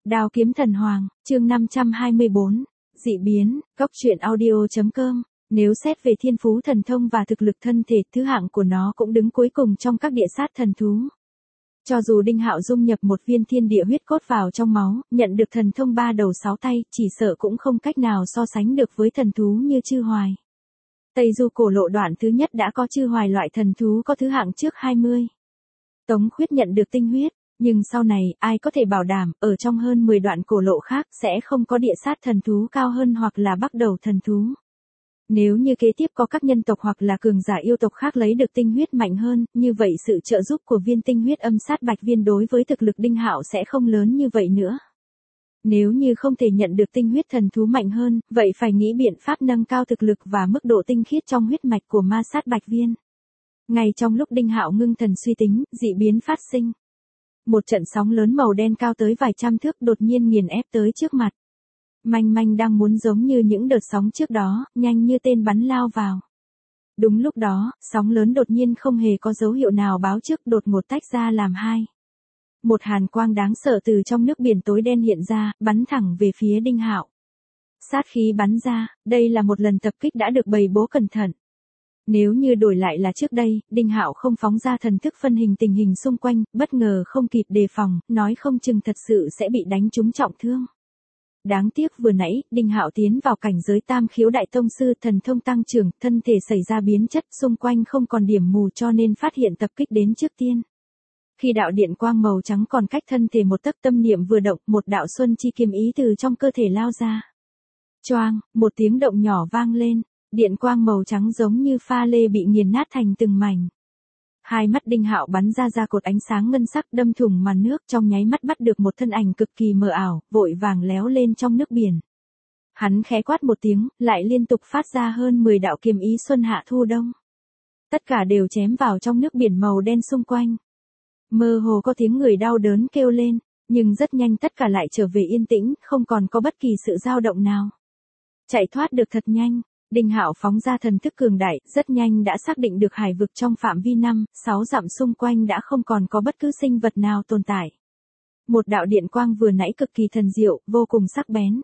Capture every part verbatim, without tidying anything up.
Đao kiếm thần hoàng, chương năm trăm hai mươi bốn, dị biến, góc truyện audio.com. Nếu xét về thiên phú thần thông và thực lực thân thể, thứ hạng của nó cũng đứng cuối cùng trong các địa sát thần thú. Cho dù Đinh Hạo dung nhập một viên thiên địa huyết cốt vào trong máu, nhận được thần thông ba đầu sáu tay, chỉ sợ cũng không cách nào so sánh được với thần thú như Chư Hoài. Tây Du cổ lộ đoạn thứ nhất đã có Chư Hoài loại thần thú có thứ hạng trước hai mươi. Tống Khuyết nhận được tinh huyết, nhưng sau này, ai có thể bảo đảm, ở trong hơn mười đoạn cổ lộ khác sẽ không có địa sát thần thú cao hơn hoặc là bắc đầu thần thú. Nếu như kế tiếp có các nhân tộc hoặc là cường giả yêu tộc khác lấy được tinh huyết mạnh hơn, như vậy sự trợ giúp của viên tinh huyết âm sát bạch viên đối với thực lực Đinh Hạo sẽ không lớn như vậy nữa. Nếu như không thể nhận được tinh huyết thần thú mạnh hơn, vậy phải nghĩ biện pháp nâng cao thực lực và mức độ tinh khiết trong huyết mạch của ma sát bạch viên. Ngay trong lúc Đinh Hạo ngưng thần suy tính, dị biến phát sinh. Một trận sóng lớn màu đen cao tới vài trăm thước đột nhiên nghiền ép tới trước mặt. Manh manh đang muốn giống như những đợt sóng trước đó, nhanh như tên bắn lao vào. Đúng lúc đó, sóng lớn đột nhiên không hề có dấu hiệu nào báo trước đột ngột tách ra làm hai. Một hàn quang đáng sợ từ trong nước biển tối đen hiện ra, bắn thẳng về phía Đinh Hạo. Sát khí bắn ra, đây là một lần tập kích đã được bày bố cẩn thận. Nếu như đổi lại là trước đây, Đinh Hạo không phóng ra thần thức phân hình tình hình xung quanh, bất ngờ không kịp đề phòng, nói không chừng thật sự sẽ bị đánh trúng trọng thương. Đáng tiếc vừa nãy, Đinh Hạo tiến vào cảnh giới tam khiếu đại tông sư, thần thông tăng trưởng, thân thể xảy ra biến chất, xung quanh không còn điểm mù cho nên phát hiện tập kích đến trước tiên. Khi đạo điện quang màu trắng còn cách thân thể một tấc, tâm niệm vừa động, một đạo xuân chi kiếm ý từ trong cơ thể lao ra. Choang, một tiếng động nhỏ vang lên, điện quang màu trắng giống như pha lê bị nghiền nát thành từng mảnh. Hai mắt Đinh Hạo bắn ra ra cột ánh sáng ngân sắc đâm thủng màn nước, trong nháy mắt bắt được một thân ảnh cực kỳ mờ ảo, vội vàng léo lên trong nước biển. Hắn khẽ quát một tiếng, lại liên tục phát ra hơn mười đạo kiếm ý xuân hạ thu đông. Tất cả đều chém vào trong nước biển màu đen xung quanh. Mơ hồ có tiếng người đau đớn kêu lên, nhưng rất nhanh tất cả lại trở về yên tĩnh, không còn có bất kỳ sự dao động nào. Chạy thoát được thật nhanh. Đinh Hạo phóng ra thần thức cường đại, rất nhanh đã xác định được hải vực trong phạm vi năm, sáu dặm xung quanh đã không còn có bất cứ sinh vật nào tồn tại. Một đạo điện quang vừa nãy cực kỳ thần diệu, vô cùng sắc bén.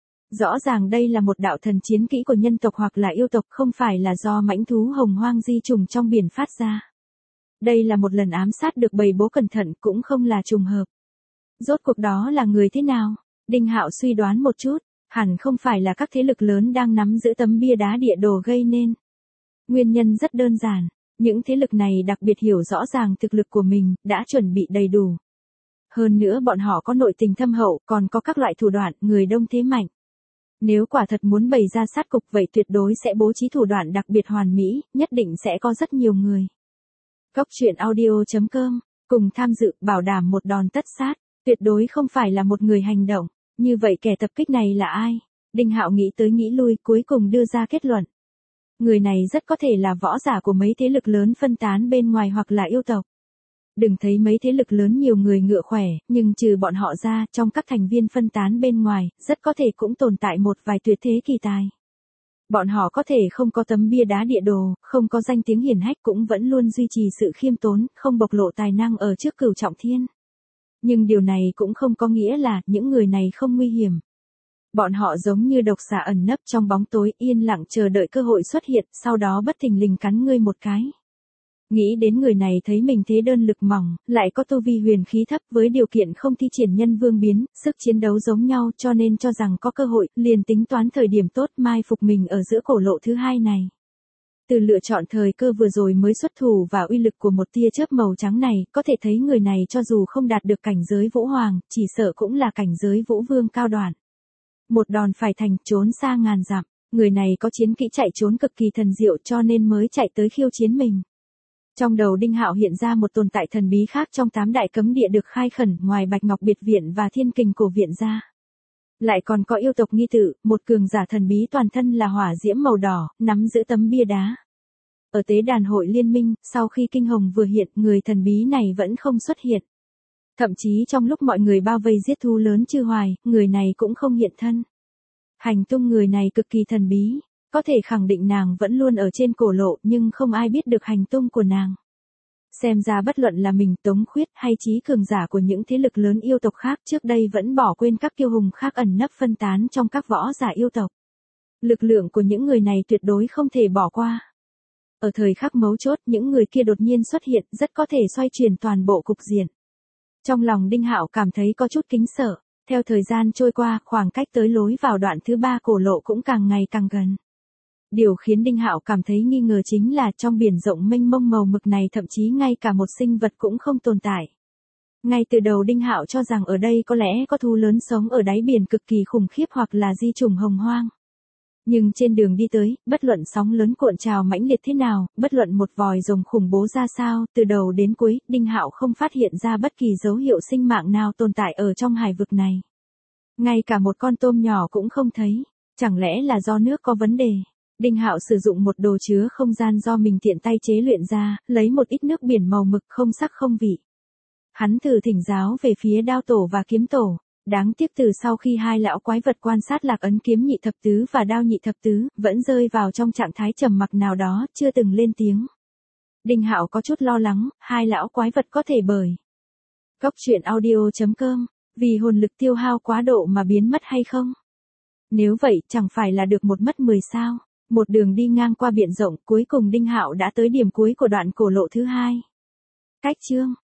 Rõ ràng đây là một đạo thần chiến kỹ của nhân tộc hoặc là yêu tộc, không phải là do mãnh thú hồng hoang di trùng trong biển phát ra. Đây là một lần ám sát được bày bố cẩn thận, cũng không là trùng hợp. Rốt cuộc đó là người thế nào? Đinh Hạo suy đoán một chút. Hẳn không phải là các thế lực lớn đang nắm giữ tấm bia đá địa đồ gây nên. Nguyên nhân rất đơn giản, những thế lực này đặc biệt hiểu rõ ràng thực lực của mình, đã chuẩn bị đầy đủ. Hơn nữa bọn họ có nội tình thâm hậu, còn có các loại thủ đoạn, người đông thế mạnh. Nếu quả thật muốn bày ra sát cục vậy tuyệt đối sẽ bố trí thủ đoạn đặc biệt hoàn mỹ, nhất định sẽ có rất nhiều người. Góc truyện audio.com, cùng tham dự, bảo đảm một đòn tất sát, tuyệt đối không phải là một người hành động. Như vậy kẻ tập kích này là ai? Đinh Hạo nghĩ tới nghĩ lui, cuối cùng đưa ra kết luận. Người này rất có thể là võ giả của mấy thế lực lớn phân tán bên ngoài hoặc là yêu tộc. Đừng thấy mấy thế lực lớn nhiều người ngựa khỏe, nhưng trừ bọn họ ra, trong các thành viên phân tán bên ngoài, rất có thể cũng tồn tại một vài tuyệt thế kỳ tài. Bọn họ có thể không có tấm bia đá địa đồ, không có danh tiếng hiển hách, cũng vẫn luôn duy trì sự khiêm tốn, không bộc lộ tài năng ở trước cửu trọng thiên. Nhưng điều này cũng không có nghĩa là những người này không nguy hiểm. Bọn họ giống như độc xà ẩn nấp trong bóng tối, yên lặng chờ đợi cơ hội xuất hiện, sau đó bất thình lình cắn ngươi một cái. Nghĩ đến người này thấy mình thế đơn lực mỏng, lại có tu vi huyền khí thấp, với điều kiện không thi triển nhân vương biến, sức chiến đấu giống nhau, cho nên cho rằng có cơ hội, liền tính toán thời điểm tốt mai phục mình ở giữa cổ lộ thứ hai này. Từ lựa chọn thời cơ vừa rồi mới xuất thủ và uy lực của một tia chớp màu trắng này, có thể thấy người này cho dù không đạt được cảnh giới vũ hoàng, chỉ sợ cũng là cảnh giới vũ vương cao đoạn. Một đòn phải thành, trốn xa ngàn dặm, người này có chiến kỹ chạy trốn cực kỳ thần diệu cho nên mới chạy tới khiêu chiến mình. Trong đầu Đinh Hạo hiện ra một tồn tại thần bí khác trong tám đại cấm địa được khai khẩn, ngoài Bạch Ngọc Biệt Viện và Thiên Kình Cổ Viện ra. Lại còn có yêu tộc nghi tử, một cường giả thần bí toàn thân là hỏa diễm màu đỏ, nắm giữ tấm bia đá. Ở tế đàn hội liên minh, sau khi kinh hồng vừa hiện, người thần bí này vẫn không xuất hiện. Thậm chí trong lúc mọi người bao vây giết thú lớn Chư Hoài, người này cũng không hiện thân. Hành tung người này cực kỳ thần bí, có thể khẳng định nàng vẫn luôn ở trên cổ lộ nhưng không ai biết được hành tung của nàng. Xem ra bất luận là mình, Tống Khuyết hay trí cường giả của những thế lực lớn yêu tộc khác trước đây vẫn bỏ quên các kiêu hùng khác ẩn nấp phân tán trong các võ giả yêu tộc. Lực lượng của những người này tuyệt đối không thể bỏ qua. Ở thời khắc mấu chốt, những người kia đột nhiên xuất hiện, rất có thể xoay chuyển toàn bộ cục diện. Trong lòng Đinh Hạo cảm thấy có chút kính sợ, theo thời gian trôi qua, khoảng cách tới lối vào đoạn thứ ba cổ lộ cũng càng ngày càng gần. Điều khiến Đinh Hạo cảm thấy nghi ngờ chính là trong biển rộng mênh mông màu mực này thậm chí ngay cả một sinh vật cũng không tồn tại. Ngay từ đầu Đinh Hạo cho rằng ở đây có lẽ có thú lớn sống ở đáy biển cực kỳ khủng khiếp hoặc là di trùng hồng hoang. Nhưng trên đường đi tới, bất luận sóng lớn cuộn trào mãnh liệt thế nào, bất luận một vòi rồng khủng bố ra sao, từ đầu đến cuối, Đinh Hạo không phát hiện ra bất kỳ dấu hiệu sinh mạng nào tồn tại ở trong hải vực này. Ngay cả một con tôm nhỏ cũng không thấy, chẳng lẽ là do nước có vấn đề? Đinh Hạo sử dụng một đồ chứa không gian do mình tiện tay chế luyện ra, lấy một ít nước biển màu mực không sắc không vị. Hắn thử thỉnh giáo về phía đao tổ và kiếm tổ. Đáng tiếc từ sau khi hai lão quái vật quan sát lạc ấn kiếm nhị thập tứ và đao nhị thập tứ, vẫn rơi vào trong trạng thái trầm mặc nào đó, chưa từng lên tiếng. Đinh Hạo có chút lo lắng, hai lão quái vật có thể bởi Cốc truyện audio chấm com, vì hồn lực tiêu hao quá độ mà biến mất hay không? Nếu vậy, chẳng phải là được một mất mười sao? Một đường đi ngang qua biển rộng, cuối cùng Đinh Hạo đã tới điểm cuối của đoạn cổ lộ thứ hai. Cách chương